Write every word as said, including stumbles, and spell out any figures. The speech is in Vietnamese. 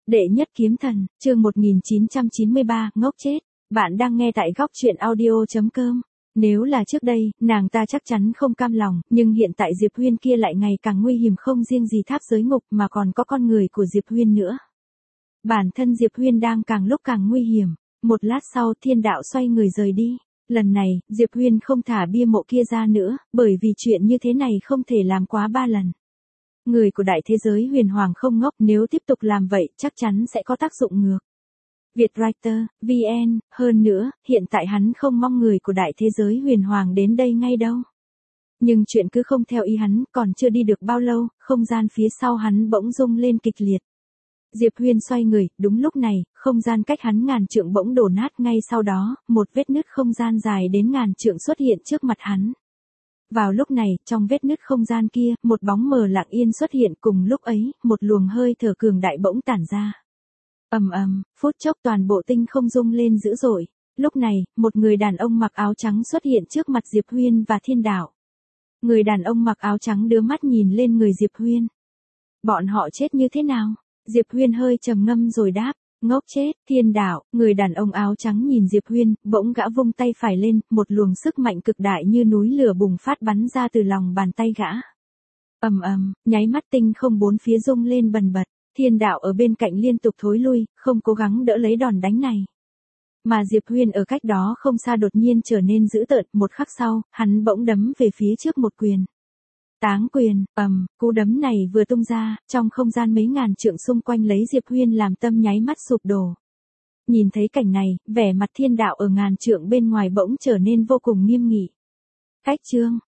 Đệ nhất kiếm thần, chương một nghìn chín trăm chín mươi ba, ngốc chết. Bạn đang nghe tại góc truyện audio chấm com. Nếu là trước đây, nàng ta chắc chắn không cam lòng, nhưng hiện tại Diệp Huyên kia lại ngày càng nguy hiểm, không riêng gì tháp giới ngục mà còn có con người của Diệp Huyên nữa. Bản thân Diệp Huyên đang càng lúc càng nguy hiểm. Một lát sau, Thiên Đạo xoay người rời đi. Lần này, Diệp Huyên không thả bia mộ kia ra nữa, bởi vì chuyện như thế này không thể làm quá ba lần. Người của đại thế giới huyền hoàng không ngốc, nếu tiếp tục làm vậy chắc chắn sẽ có tác dụng ngược. Vietwriter, vê en, hơn nữa, hiện tại hắn không mong người của đại thế giới huyền hoàng đến đây ngay đâu. Nhưng chuyện cứ không theo ý hắn, còn chưa đi được bao lâu, không gian phía sau hắn bỗng rung lên kịch liệt. Diệp Huyên xoay người, đúng lúc này, không gian cách hắn ngàn trượng bỗng đổ nát, ngay sau đó, một vết nứt không gian dài đến ngàn trượng xuất hiện trước mặt hắn. Vào lúc này, trong vết nứt không gian kia, một bóng mờ lặng yên xuất hiện, cùng lúc ấy, một luồng hơi thở cường đại bỗng tản ra. Ầm ầm, phút chốc toàn bộ tinh không rung lên dữ dội. Lúc này, một người đàn ông mặc áo trắng xuất hiện trước mặt Diệp Huyên và Thiên Đạo. Người đàn ông mặc áo trắng đưa mắt nhìn lên người Diệp Huyên. Bọn họ chết như thế nào? Diệp Huyên hơi trầm ngâm rồi đáp. Ngốc chết. Thiên Đạo, người đàn ông áo trắng nhìn Diệp Huyên, bỗng gã vung tay phải lên, một luồng sức mạnh cực đại như núi lửa bùng phát bắn ra từ lòng bàn tay gã. Ầm ầm, nháy mắt tinh không bốn phía rung lên bần bật. Thiên Đạo ở bên cạnh liên tục thối lui, không cố gắng đỡ lấy đòn đánh này. Mà Diệp Huyên ở cách đó không xa đột nhiên trở nên dữ tợn, một khắc sau, hắn bỗng đấm về phía trước một quyền. Táng quyền, ầm, cú đấm này vừa tung ra, trong không gian mấy ngàn trượng xung quanh lấy Diệp Huyên làm tâm nháy mắt sụp đổ. Nhìn thấy cảnh này, vẻ mặt Thiên Đạo ở ngàn trượng bên ngoài bỗng trở nên vô cùng nghiêm nghị. Cách chương,